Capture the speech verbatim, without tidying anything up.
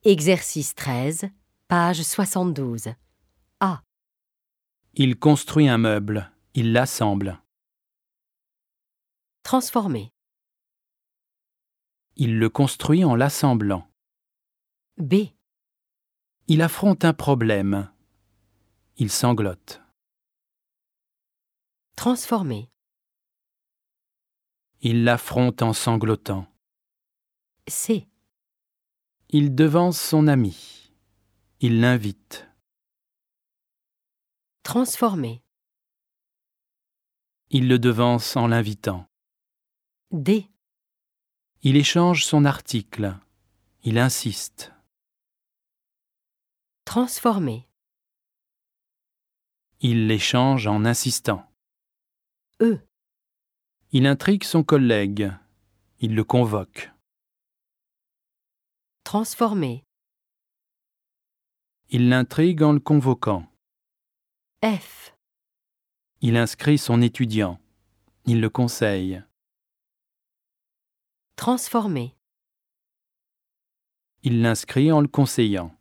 Exercice treize, page soixante-douze. A. Il construit un meuble. Il l'assemble. Transformer. Il le construit en l'assemblant. B. Il affronte un problème. Il sanglote. Transformer. Il l'affronte en sanglotant. C. Il devance son ami. Il l'invite. Transformer. Il le devance en l'invitant. D. Il échange son article. Il insiste. Transformer. Il l'échange en insistant. E. Il intrigue son collègue. Il le convoque. Transformer. Il l'intrigue en le convoquant. F. Il inscrit son étudiant. Il le conseille. Transformer. Il l'inscrit en le conseillant.